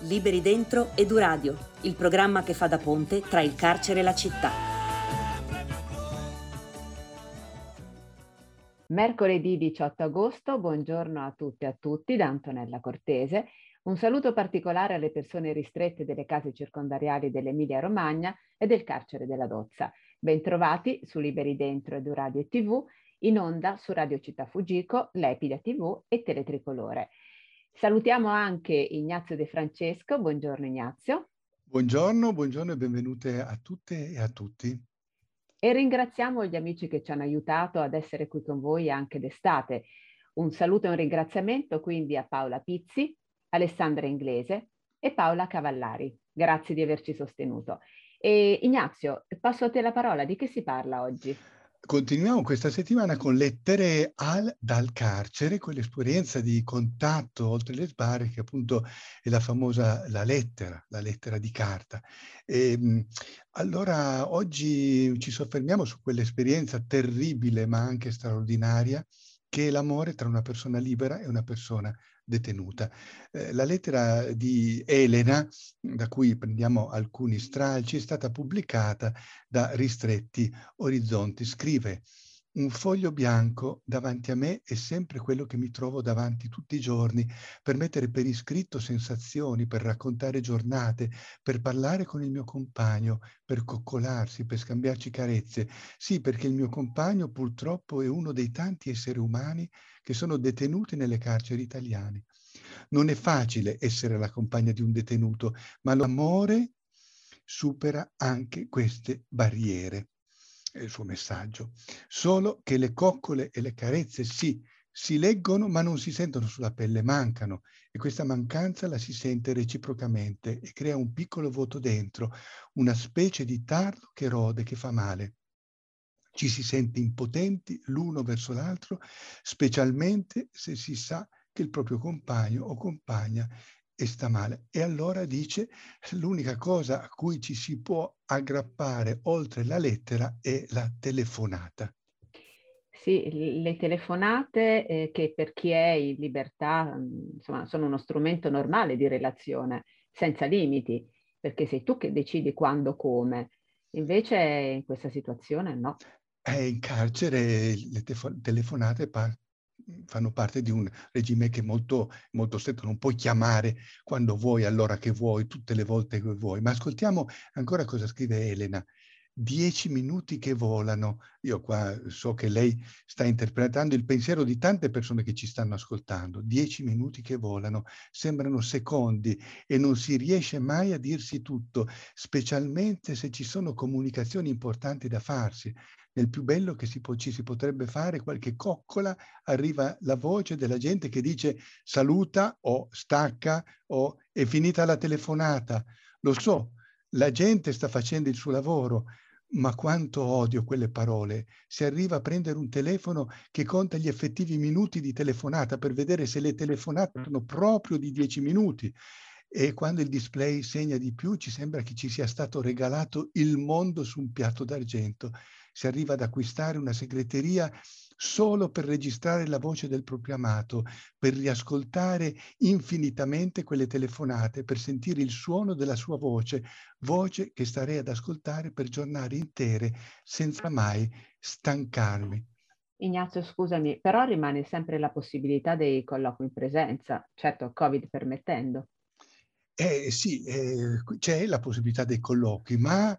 Liberi Dentro Eduradio, il programma che fa da ponte tra il carcere e la città. Mercoledì 18 agosto, buongiorno a tutte e a tutti da Antonella Cortese. Un saluto particolare alle persone ristrette delle case circondariali dell'Emilia-Romagna e del carcere della Dozza. Bentrovati su Liberi Dentro Eduradio e TV, in onda su Radio Città Fuggico, Lepida TV e Teletricolore. Salutiamo anche Ignazio De Francesco. Buongiorno Ignazio. Buongiorno e benvenute a tutte e a tutti. E ringraziamo gli amici che ci hanno aiutato ad essere qui con voi anche d'estate. Un saluto e un ringraziamento quindi a Paola Pizzi, Alessandra Inglese e Paola Cavallari. Grazie di averci sostenuto. E Ignazio, passo a te la parola. Di che si parla oggi? Continuiamo questa settimana con lettere dal carcere, quell'esperienza di contatto oltre le sbarre che appunto è la famosa la lettera di carta. Allora oggi ci soffermiamo su quell'esperienza terribile ma anche straordinaria che è l'amore tra una persona libera e una persona detenuta. La lettera di Elena, da cui prendiamo alcuni stralci, è stata pubblicata da Ristretti Orizzonti. Scrive: un foglio bianco davanti a me è sempre quello che mi trovo davanti tutti i giorni, per mettere per iscritto sensazioni, per raccontare giornate, per parlare con il mio compagno, per coccolarsi, per scambiarci carezze. Sì, perché il mio compagno purtroppo è uno dei tanti esseri umani che sono detenuti nelle carceri italiane. Non è facile essere la compagna di un detenuto, ma l'amore supera anche queste barriere. È il suo messaggio. Solo che le coccole e le carezze sì, si leggono ma non si sentono sulla pelle, mancano, e questa mancanza la si sente reciprocamente e crea un piccolo vuoto dentro, una specie di tarlo che rode, che fa male. Ci si sente impotenti l'uno verso l'altro, specialmente se si sa che il proprio compagno o compagna sta male. E allora dice, l'unica cosa a cui ci si può aggrappare oltre la lettera è la telefonata. Sì, le telefonate che per chi è in libertà, insomma, sono uno strumento normale di relazione, senza limiti, perché sei tu che decidi quando, come. Invece in questa situazione no. In carcere le telefonate fanno parte di un regime che è molto, molto stretto. Non puoi chiamare quando vuoi, all'ora che vuoi, tutte le volte che vuoi. Ma ascoltiamo ancora cosa scrive Elena. 10 minuti che volano. Io qua so che lei sta interpretando il pensiero di tante persone che ci stanno ascoltando. 10 minuti che volano, sembrano secondi e non si riesce mai a dirsi tutto, specialmente se ci sono comunicazioni importanti da farsi. Nel più bello che ci si potrebbe fare, qualche coccola, arriva la voce della gente che dice saluta o stacca o è finita la telefonata. Lo so, la gente sta facendo il suo lavoro, ma quanto odio quelle parole. Si arriva a prendere un telefono che conta gli effettivi minuti di telefonata per vedere se le telefonate sono proprio di 10 minuti. E quando il display segna di più, ci sembra che ci sia stato regalato il mondo su un piatto d'argento. Si arriva ad acquistare una segreteria solo per registrare la voce del proprio amato, per riascoltare infinitamente quelle telefonate, per sentire il suono della sua voce che starei ad ascoltare per giornate intere senza mai stancarmi. Ignazio, scusami, però rimane sempre la possibilità dei colloqui in presenza, certo, Covid permettendo. Sì, c'è la possibilità dei colloqui, ma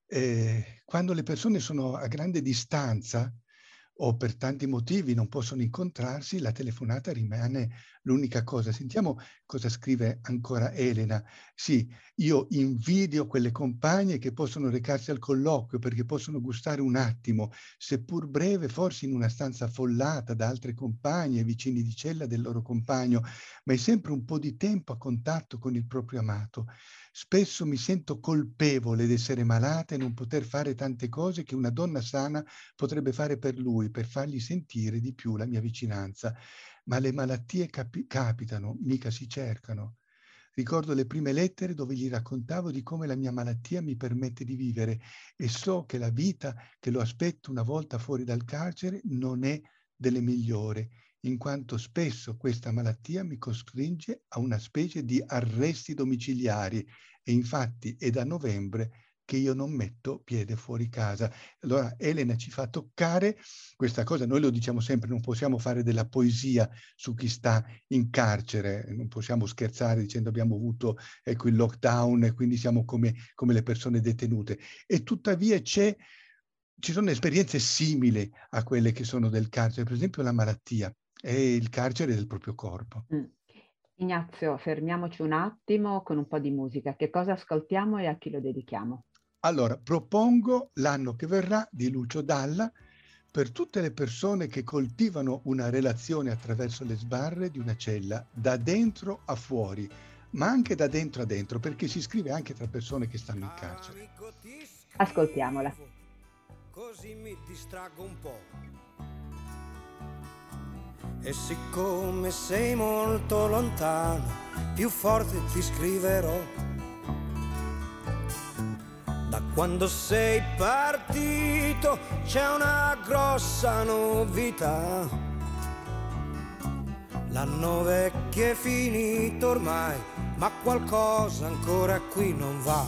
quando le persone sono a grande distanza o per tanti motivi non possono incontrarsi, la telefonata rimane l'unica cosa. Sentiamo cosa scrive ancora Elena. Sì, io invidio quelle compagne che possono recarsi al colloquio perché possono gustare un attimo, seppur breve, forse in una stanza affollata da altre compagne, vicini di cella del loro compagno, ma è sempre un po' di tempo a contatto con il proprio amato. Spesso mi sento colpevole di essere malata e non poter fare tante cose che una donna sana potrebbe fare per lui, per fargli sentire di più la mia vicinanza. Ma le malattie capitano, mica si cercano. Ricordo le prime lettere dove gli raccontavo di come la mia malattia mi permette di vivere e so che la vita che lo aspetto una volta fuori dal carcere non è delle migliori. in quanto spesso questa malattia mi costringe a una specie di arresti domiciliari e infatti è da novembre che io non metto piede fuori casa. Allora Elena ci fa toccare questa cosa, noi lo diciamo sempre, non possiamo fare della poesia su chi sta in carcere, non possiamo scherzare dicendo abbiamo avuto il lockdown e quindi siamo come le persone detenute. E tuttavia ci sono esperienze simili a quelle che sono del carcere, per esempio la malattia e il carcere del proprio corpo. Ignazio, fermiamoci un attimo con un po' di musica. Che cosa ascoltiamo e a chi lo dedichiamo? Allora, propongo L'anno che verrà di Lucio Dalla per tutte le persone che coltivano una relazione attraverso le sbarre di una cella, da dentro a fuori, ma anche da dentro a dentro, perché si scrive anche tra persone che stanno in carcere. Ascoltiamola. Così mi distraggo un po'. E siccome sei molto lontano, più forte ti scriverò. Da quando sei partito c'è una grossa novità. L'anno vecchio è finito ormai, ma qualcosa ancora qui non va.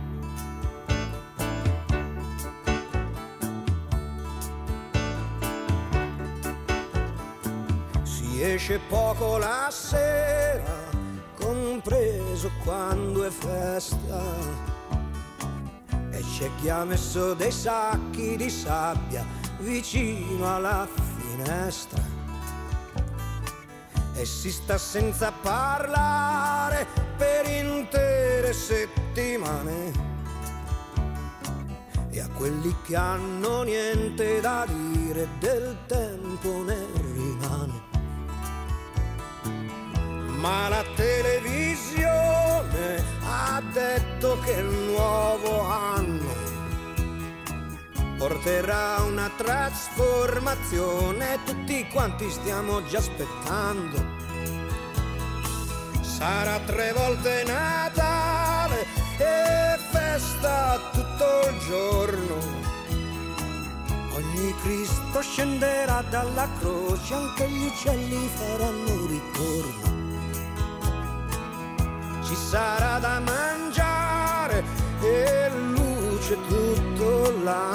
Si esce poco la sera, compreso quando è festa. E c'è chi ha messo dei sacchi di sabbia vicino alla finestra. E si sta senza parlare per intere settimane. E a quelli che hanno niente da dire del tempo ne rimane. Ma la televisione ha detto che il nuovo anno porterà una trasformazione, tutti quanti stiamo già aspettando. Sarà 3 volte Natale e festa tutto il giorno. Ogni Cristo scenderà dalla croce, anche gli uccelli faranno ritorno. Ci sarà da mangiare e luce tutto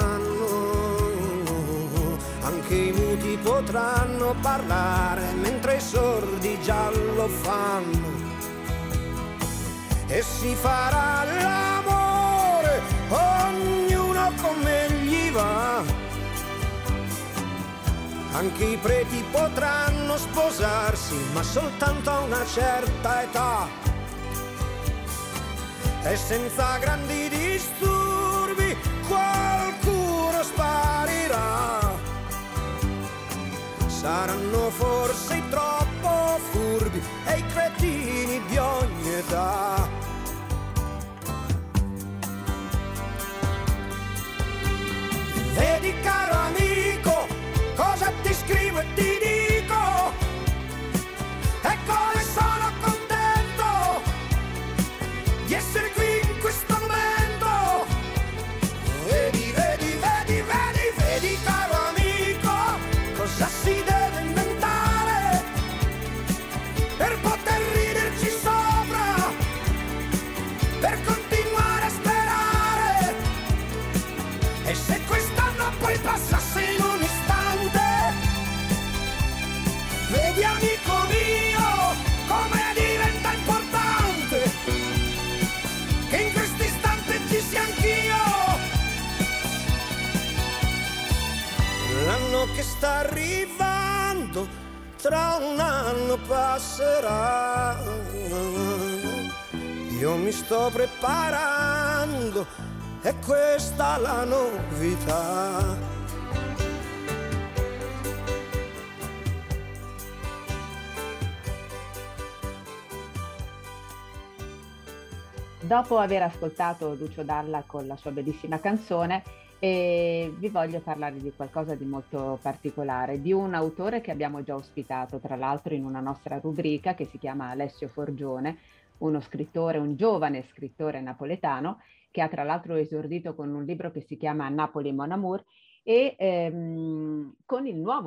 l'anno. Anche i muti potranno parlare mentre i sordi già lo fanno. E si farà l'amore, ognuno come gli va. Anche i preti potranno sposarsi, ma soltanto a una certa età. E senza grandi disturbi qualcuno sparirà. Saranno forse i troppo furbi e i cretini di ogni età. Vedi caro amico, cosa ti scrivo e ti dico, e come sono contento di essere qui in questo momento. Vedi, vedi, vedi, vedi, vedi caro amico, cosa si deve inventare per poter riderci sopra, per continuare a sperare. E se quest'anno poi passasse in un istante, vedi amico mio come diventa importante che in questo istante ci sia anch'io. L'anno che sta arrivando tra un anno passerà. Io mi sto preparando, è questa la novità. Dopo aver ascoltato Lucio Dalla con la sua bellissima canzone, vi voglio parlare di qualcosa di molto particolare, di un autore che abbiamo già ospitato, tra l'altro, in una nostra rubrica che si chiama Alessio Forgione, uno scrittore, un giovane scrittore napoletano, che ha tra l'altro esordito con un libro che si chiama Napoli Mon Amour e con il nuovo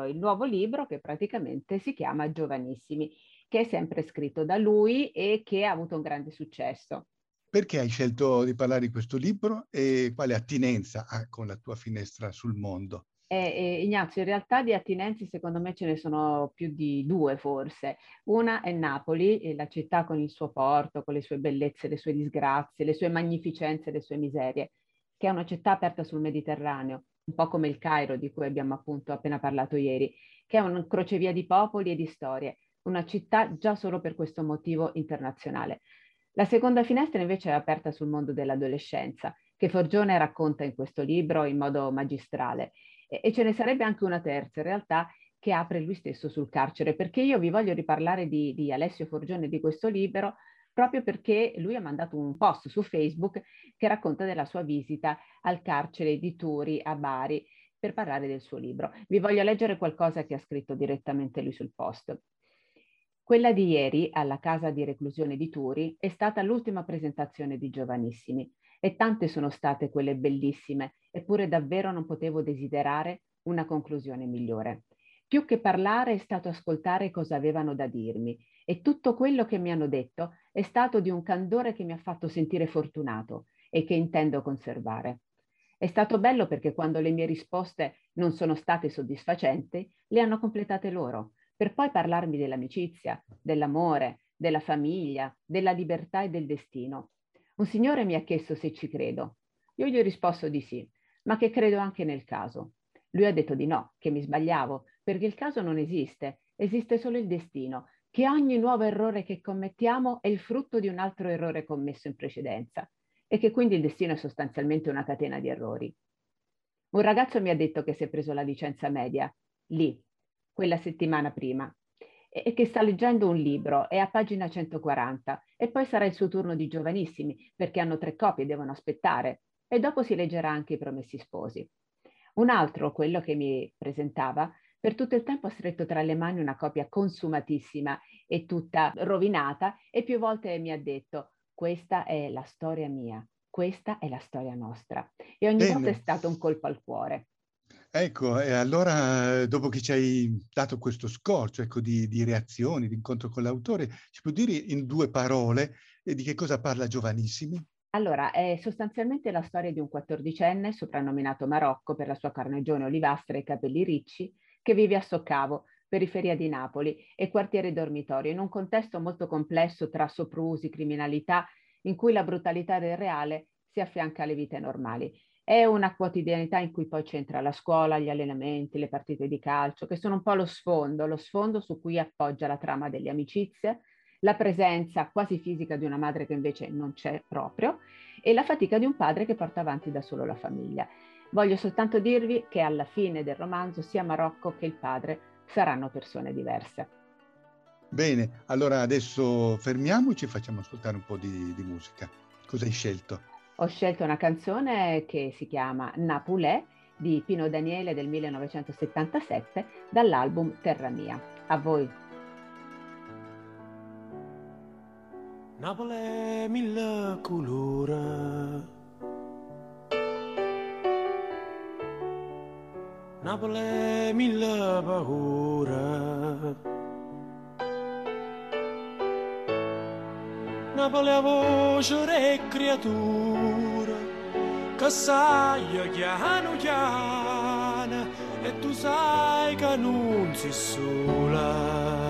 libro che praticamente si chiama Giovanissimi, che è sempre scritto da lui e che ha avuto un grande successo. Perché hai scelto di parlare di questo libro e quale attinenza ha con la tua finestra sul mondo? Ignazio, in realtà di attinenze secondo me ce ne sono più di due forse. Una è Napoli, la città con il suo porto, con le sue bellezze, le sue disgrazie, le sue magnificenze, le sue miserie, che è una città aperta sul Mediterraneo, un po' come il Cairo di cui abbiamo appunto appena parlato ieri, che è un crocevia di popoli e di storie, una città già solo per questo motivo internazionale. La seconda finestra invece è aperta sul mondo dell'adolescenza, che Forgione racconta in questo libro in modo magistrale. E ce ne sarebbe anche una terza, in realtà, che apre lui stesso sul carcere, perché io vi voglio riparlare di Alessio Forgione, di questo libro, proprio perché lui ha mandato un post su Facebook che racconta della sua visita al carcere di Turi a Bari per parlare del suo libro. Vi voglio leggere qualcosa che ha scritto direttamente lui sul post. Quella di ieri, alla casa di reclusione di Turi, è stata l'ultima presentazione di Giovanissimi. E tante sono state quelle bellissime, eppure davvero non potevo desiderare una conclusione migliore. Più che parlare è stato ascoltare cosa avevano da dirmi, e tutto quello che mi hanno detto è stato di un candore che mi ha fatto sentire fortunato e che intendo conservare. È stato bello perché quando le mie risposte non sono state soddisfacenti, le hanno completate loro, per poi parlarmi dell'amicizia, dell'amore, della famiglia, della libertà e del destino. Un signore mi ha chiesto se ci credo. Io gli ho risposto di sì, ma che credo anche nel caso. Lui ha detto di no, che mi sbagliavo, perché il caso non esiste, esiste solo il destino, che ogni nuovo errore che commettiamo è il frutto di un altro errore commesso in precedenza e che quindi il destino è sostanzialmente una catena di errori. Un ragazzo mi ha detto che si è preso la licenza media, lì, quella settimana prima, e che sta leggendo un libro, è a pagina 140, e poi sarà il suo turno di Giovanissimi, perché hanno 3 copie e devono aspettare, e dopo si leggerà anche I Promessi Sposi. Un altro, quello che mi presentava, per tutto il tempo ha stretto tra le mani una copia consumatissima e tutta rovinata, e più volte mi ha detto: questa è la storia mia, questa è la storia nostra. E ogni volta è stato un colpo al cuore. Ecco, e allora dopo che ci hai dato questo scorcio, ecco, di reazioni, di incontro con l'autore, ci puoi dire in 2 parole di che cosa parla Giovanissimi? Allora, è sostanzialmente la storia di un 14enne, soprannominato Marocco per la sua carnagione olivastra e capelli ricci, che vive a Soccavo, periferia di Napoli, e quartiere dormitorio, in un contesto molto complesso tra soprusi, criminalità, in cui la brutalità del reale si affianca alle vite normali. È una quotidianità in cui poi c'entra la scuola, gli allenamenti, le partite di calcio, che sono un po' lo sfondo su cui appoggia la trama delle amicizie, la presenza quasi fisica di una madre che invece non c'è proprio, e la fatica di un padre che porta avanti da solo la famiglia. Voglio soltanto dirvi che alla fine del romanzo sia Marocco che il padre saranno persone diverse. Bene, allora adesso fermiamoci e facciamo ascoltare un po' di musica. Cosa hai scelto? Ho scelto una canzone che si chiama Napulè di Pino Daniele del 1977 dall'album Terra Mia. A voi. Napoli è 1000 colori, Napoli è 1000 paure, Napoli è voce e creatura che sai chiano chiano e tu sai che non sei sola.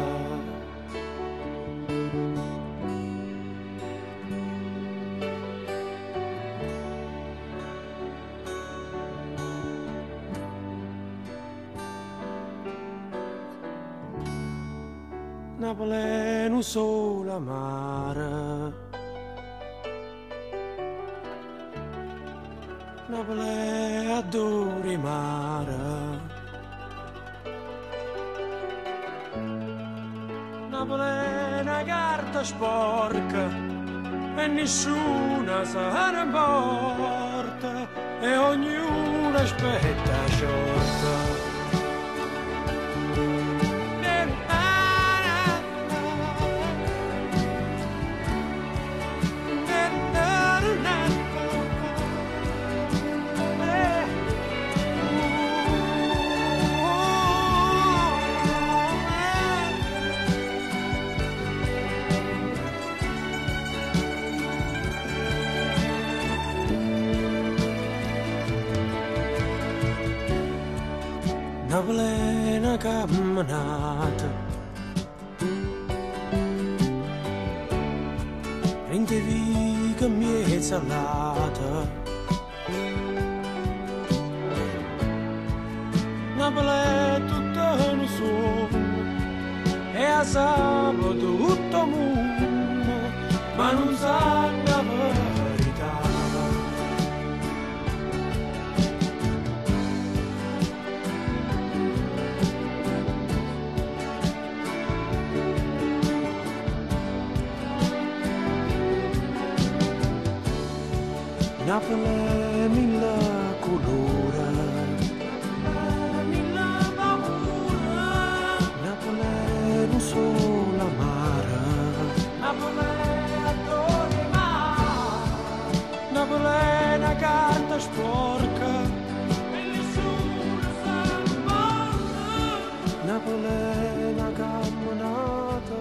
Napoli è un sole amare, Napoli è adore mare, Napoli è una carta sporca e nessuna se ne importa e ognuno aspetta sciorta. una camminata, mentre viga mezza lata. Napoli è tutto un sogno e a sabato tutto il mondo, ma non sa la verità. Napoli è mille colori, non solo amara, Napoli è attore mare, Napoli è una carta sporca e nessuno sa importa, Napoli è una camminata,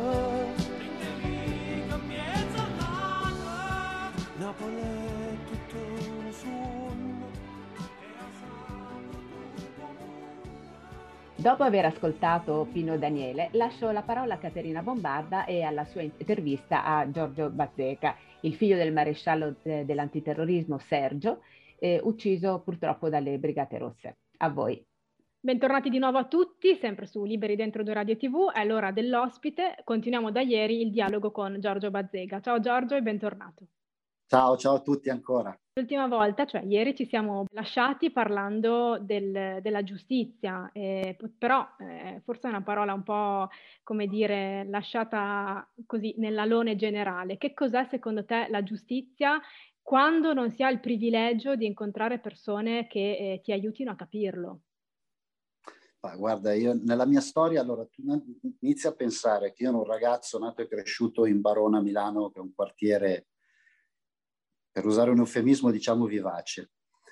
prende vita mezza nata, Napoli è tutto un sogno e a sabato tutto mondo. Dopo aver ascoltato Pino Daniele, lascio la parola a Caterina Bombarda e alla sua intervista a Giorgio Bazzeca, il figlio del maresciallo dell'antiterrorismo Sergio, ucciso purtroppo dalle Brigate Rosse. A voi. Bentornati di nuovo a tutti, sempre su Liberi Dentro Due Radio TV, è l'ora dell'ospite. Continuiamo da ieri il dialogo con Giorgio Bazzeca. Ciao Giorgio e bentornato. Ciao a tutti ancora. L'ultima volta, cioè ieri, ci siamo lasciati parlando della giustizia, però forse è una parola un po', come dire, lasciata così nell'alone generale. Che cos'è secondo te la giustizia quando non si ha il privilegio di incontrare persone che ti aiutino a capirlo? Guarda, io nella mia storia, allora tu inizi a pensare che io ero un ragazzo nato e cresciuto in Barona, Milano, che è un quartiere, per usare un eufemismo, diciamo vivace.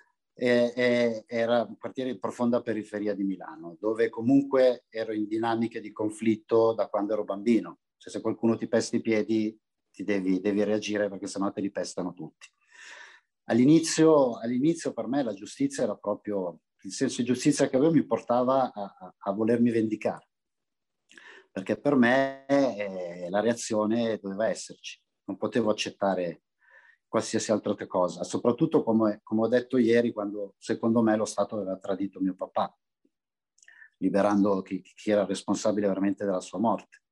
Era un quartiere in profonda periferia di Milano, dove comunque ero in dinamiche di conflitto da quando ero bambino. Cioè, se qualcuno ti pesta i piedi, devi reagire perché sennò te li pestano tutti. All'inizio per me la giustizia era proprio... Il senso di giustizia che avevo mi portava a volermi vendicare, perché per me la reazione doveva esserci. Non potevo accettare qualsiasi altra cosa, soprattutto come ho detto ieri, quando secondo me lo Stato aveva tradito mio papà, liberando chi era responsabile veramente della sua morte.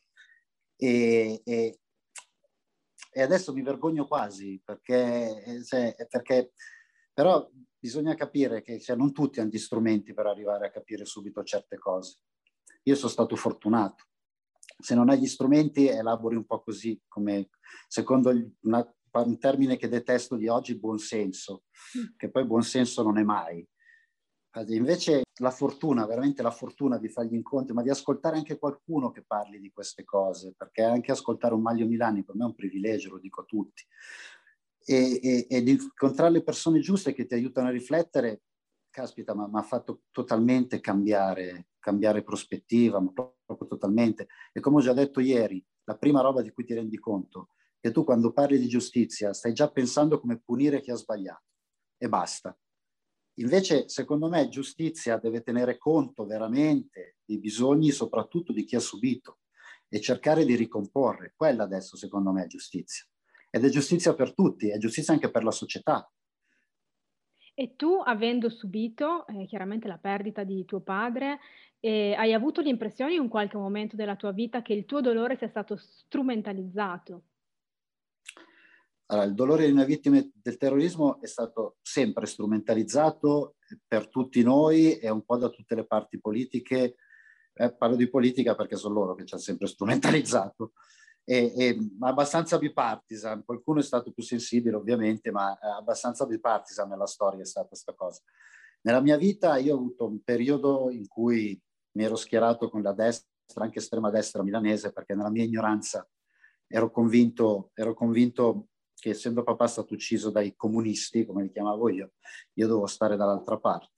E adesso mi vergogno quasi, perché però bisogna capire che non tutti hanno gli strumenti per arrivare a capire subito certe cose. Io sono stato fortunato. Se non hai gli strumenti, elabori un po' così, come secondo un termine che detesto di oggi, buonsenso, che poi buonsenso non è mai. Invece la fortuna, veramente la fortuna di fare gli incontri, ma di ascoltare anche qualcuno che parli di queste cose, perché anche ascoltare un Maglio Milani per me è un privilegio, lo dico a tutti. E di incontrare le persone giuste che ti aiutano a riflettere, caspita, mi ha fatto totalmente cambiare prospettiva, ma proprio totalmente. E come ho già detto ieri, la prima roba di cui ti rendi conto è che tu quando parli di giustizia stai già pensando come punire chi ha sbagliato e basta. Invece, secondo me, giustizia deve tenere conto veramente dei bisogni, soprattutto di chi ha subito, e cercare di ricomporre. Quella adesso, secondo me, è giustizia. Ed è giustizia per tutti, è giustizia anche per la società. E tu, avendo subito chiaramente la perdita di tuo padre, hai avuto l'impressione in un qualche momento della tua vita che il tuo dolore sia stato strumentalizzato? Allora, il dolore di una vittima del terrorismo è stato sempre strumentalizzato per tutti noi e un po' da tutte le parti politiche. Parlo di politica perché sono loro che ci hanno sempre strumentalizzato. Ma abbastanza bipartisan, qualcuno è stato più sensibile ovviamente, ma abbastanza bipartisan nella storia è stata questa cosa. Nella mia vita io ho avuto un periodo in cui mi ero schierato con la destra, anche estrema destra milanese, perché nella mia ignoranza ero convinto che essendo papà stato ucciso dai comunisti, come li chiamavo io dovevo stare dall'altra parte.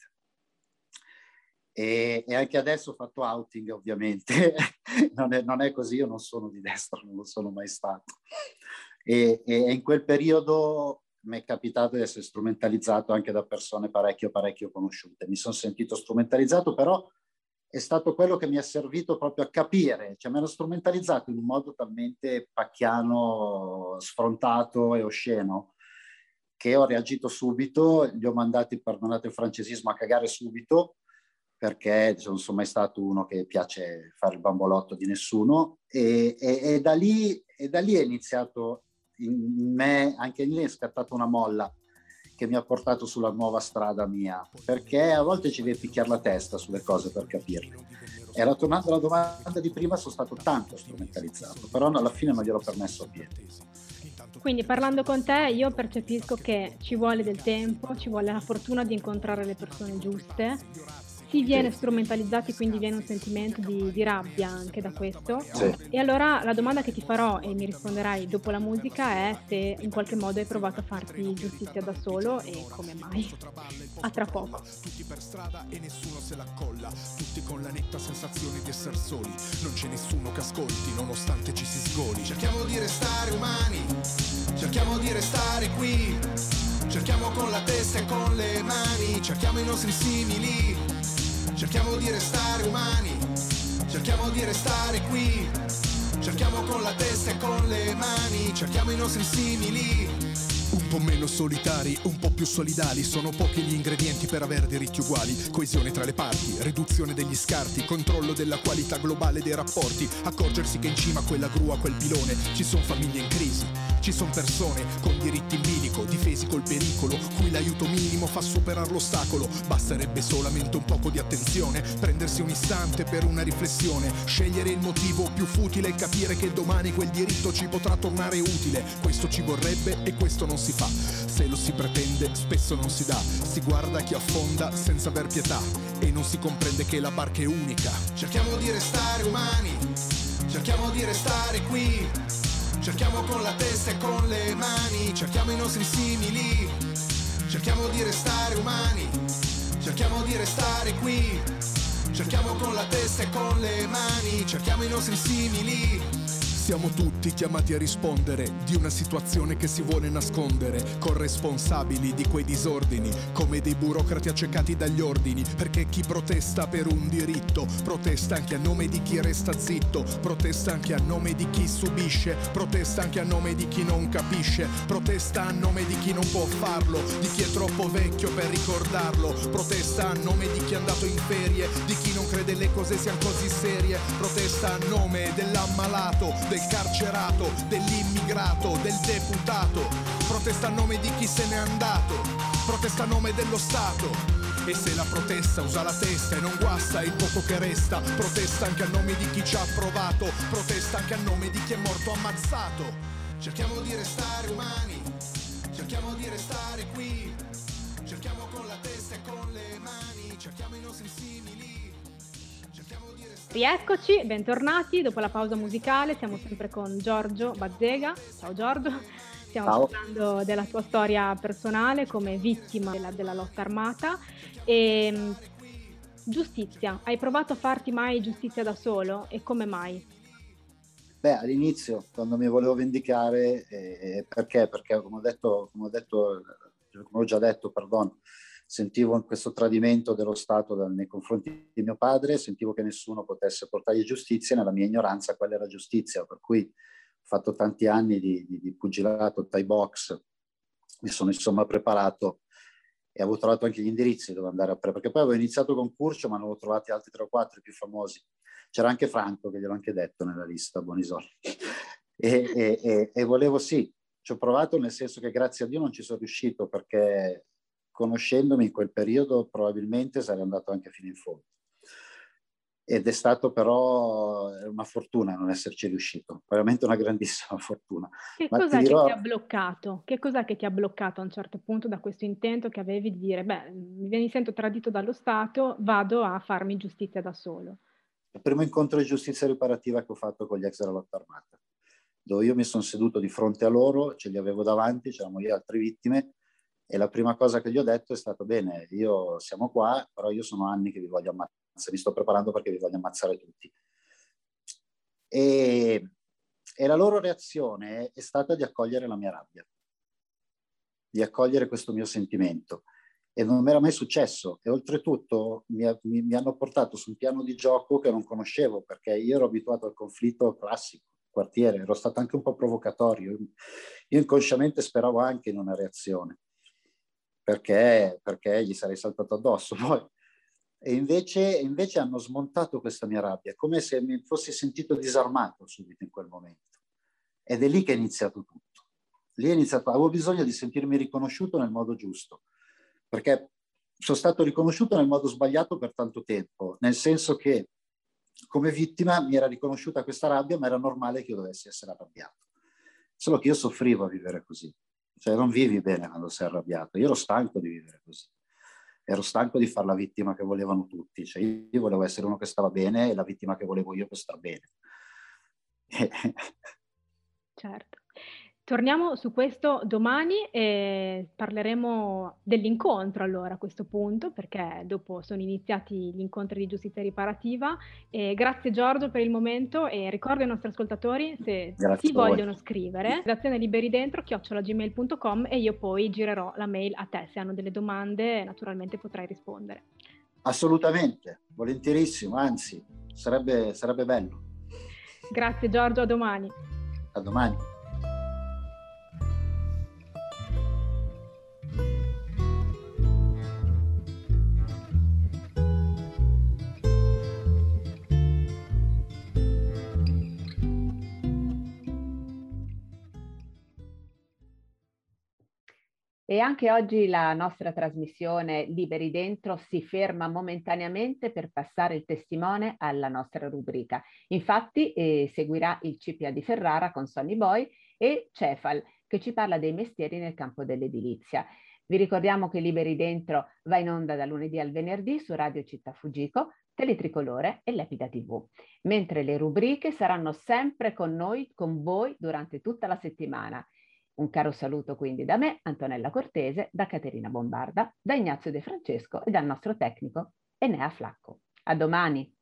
E anche adesso ho fatto outing, ovviamente. non è così, io non sono di destra, non lo sono mai stato. E in quel periodo mi è capitato di essere strumentalizzato anche da persone parecchio conosciute. Mi sono sentito strumentalizzato, però è stato quello che mi ha servito proprio a capire, cioè mi hanno strumentalizzato in un modo talmente pacchiano, sfrontato e osceno, che ho reagito subito, li ho mandati, perdonate il francesismo, a cagare subito, perché non sono mai stato uno che piace fare il bambolotto di nessuno, e da lì è iniziato in me, anche lì è scattata una molla che mi ha portato sulla nuova strada mia, perché a volte ci devi picchiare la testa sulle cose per capirle. Era tornando alla domanda di prima, sono stato tanto strumentalizzato, però alla fine non gliel'ho permesso a piedi. Quindi parlando con te io percepisco che ci vuole del tempo, ci vuole la fortuna di incontrare le persone giuste, si viene strumentalizzati, quindi viene un sentimento di rabbia anche da questo. Sì. E allora la domanda che ti farò e mi risponderai dopo la musica è se in qualche modo hai provato a farti giustizia da solo e come mai. A tra poco. Tutti per strada e nessuno se la colla, tutti con la netta sensazione di essere soli, non c'è nessuno che ascolti nonostante ci si sgoli. Cerchiamo di restare umani, cerchiamo di restare qui, cerchiamo con la testa e con le mani, cerchiamo i nostri simili. Cerchiamo di restare umani, cerchiamo di restare qui, cerchiamo con la testa e con le mani, cerchiamo i nostri simili. Un po' meno solitari, un po' più solidali, sono pochi gli ingredienti per avere diritti uguali. Coesione tra le parti, riduzione degli scarti, controllo della qualità globale dei rapporti, accorgersi che in cima a quella gru, a quel pilone, ci sono famiglie in crisi, ci sono persone con diritti in bilico, difesi col pericolo, cui l'aiuto minimo fa superare l'ostacolo. Basterebbe solamente un poco di attenzione, prendersi un istante per una riflessione, scegliere il motivo più futile e capire che domani quel diritto ci potrà tornare utile. Questo ci vorrebbe e questo non si fa, se lo si pretende spesso non si dà, si guarda chi affonda senza aver pietà e non si comprende che la barca è unica. Cerchiamo di restare umani, cerchiamo di restare qui, cerchiamo con la testa e con le mani, cerchiamo i nostri simili, cerchiamo di restare umani, cerchiamo di restare qui, cerchiamo con la testa e con le mani, cerchiamo i nostri simili. Siamo tutti chiamati a rispondere di una situazione che si vuole nascondere, corresponsabili di quei disordini, come dei burocrati accecati dagli ordini, perché chi protesta per un diritto, protesta anche a nome di chi resta zitto, protesta anche a nome di chi subisce, protesta anche a nome di chi non capisce, protesta a nome di chi non può farlo, di chi è troppo vecchio per ricordarlo, protesta a nome di chi è andato in ferie, di chi non crede le cose siano così serie, protesta a nome dell'ammalato, del carcerato, dell'immigrato, del deputato, protesta a nome di chi se n'è andato, protesta a nome dello Stato. E se la protesta usa la testa e non guasta il poco che resta, protesta anche a nome di chi ci ha provato, protesta anche a nome di chi è morto ammazzato. Cerchiamo di restare umani, cerchiamo di restare qui, cerchiamo con la testa e con le mani, cerchiamo i nostri simili. Rieccoci, bentornati dopo la pausa musicale, siamo sempre con Giorgio Bazzega. Ciao Giorgio, stiamo parlando della tua storia personale come vittima della lotta armata e giustizia, hai provato a farti mai giustizia da solo e come mai? Beh, all'inizio, quando mi volevo vendicare, perché come ho già detto, sentivo questo tradimento dello Stato nei confronti di mio padre, sentivo che nessuno potesse portargli giustizia, nella mia ignoranza quella era giustizia, per cui ho fatto tanti anni di pugilato, Thai box, mi sono insomma preparato e avevo trovato anche gli indirizzi dove andare perché poi avevo iniziato con Curcio, ma ne avevo trovati altri 3 o 4 più famosi. C'era anche Franco, che gliel'ho anche detto nella lista, Bonisoli. E volevo, sì, ci ho provato, nel senso che grazie a Dio non ci sono riuscito, perché conoscendomi in quel periodo probabilmente sarei andato anche fino in fondo. Ed è stato però una fortuna non esserci riuscito, veramente una grandissima fortuna. Che cos'è che ti ha bloccato? Che cos'è che ti ha bloccato a un certo punto da questo intento che avevi di dire, beh, mi sento tradito dallo Stato, vado a farmi giustizia da solo? Il primo incontro di giustizia riparativa che ho fatto con gli ex della lotta armata, dove io mi sono seduto di fronte a loro, ce li avevo davanti, c'erano lì altre vittime, e la prima cosa che gli ho detto è stato: bene, siamo qua, però io sono anni che vi voglio ammazzare, mi sto preparando perché vi voglio ammazzare tutti. E la loro reazione è stata di accogliere la mia rabbia, di accogliere questo mio sentimento. e non mi era mai successo. E oltretutto mi hanno portato su un piano di gioco che non conoscevo, perché io ero abituato al conflitto classico, quartiere, ero stato anche un po' provocatorio. Io inconsciamente speravo anche in una reazione, perché gli sarei saltato addosso poi. E invece hanno smontato questa mia rabbia, come se mi fossi sentito disarmato subito in quel momento. Ed è lì che è iniziato tutto. Lì è iniziato, avevo bisogno di sentirmi riconosciuto nel modo giusto, perché sono stato riconosciuto nel modo sbagliato per tanto tempo, nel senso che come vittima mi era riconosciuta questa rabbia, ma era normale che io dovessi essere arrabbiato. Solo che io soffrivo a vivere così. Cioè non vivi bene quando sei arrabbiato. Io ero stanco di vivere così. Ero stanco di fare la vittima che volevano tutti. Cioè io volevo essere uno che stava bene e la vittima che volevo io per star bene. Certo. Torniamo su questo domani e parleremo dell'incontro allora a questo punto, perché dopo sono iniziati gli incontri di giustizia riparativa. Grazie Giorgio per il momento e ricordo ai nostri ascoltatori, se ti vogliono scrivere, redazione liberidentro@gmail.com e io poi girerò la mail a te. Se hanno delle domande naturalmente potrai rispondere. Assolutamente, volentierissimo, anzi sarebbe bello. Grazie Giorgio, a domani. A domani. E anche oggi la nostra trasmissione Liberi Dentro si ferma momentaneamente per passare il testimone alla nostra rubrica. Infatti seguirà il CPA di Ferrara con Sonny Boy e Cefal, che ci parla dei mestieri nel campo dell'edilizia. Vi ricordiamo che Liberi Dentro va in onda da lunedì al venerdì su Radio Città Fuggico, Teletricolore e Lepida TV, mentre le rubriche saranno sempre con noi, con voi, durante tutta la settimana. Un caro saluto quindi da me, Antonella Cortese, da Caterina Bombarda, da Ignazio De Francesco e dal nostro tecnico Enea Flacco. A domani!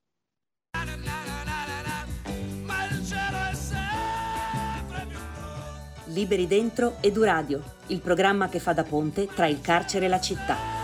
Liberi Dentro Eduradio, il programma che fa da ponte tra il carcere e la città.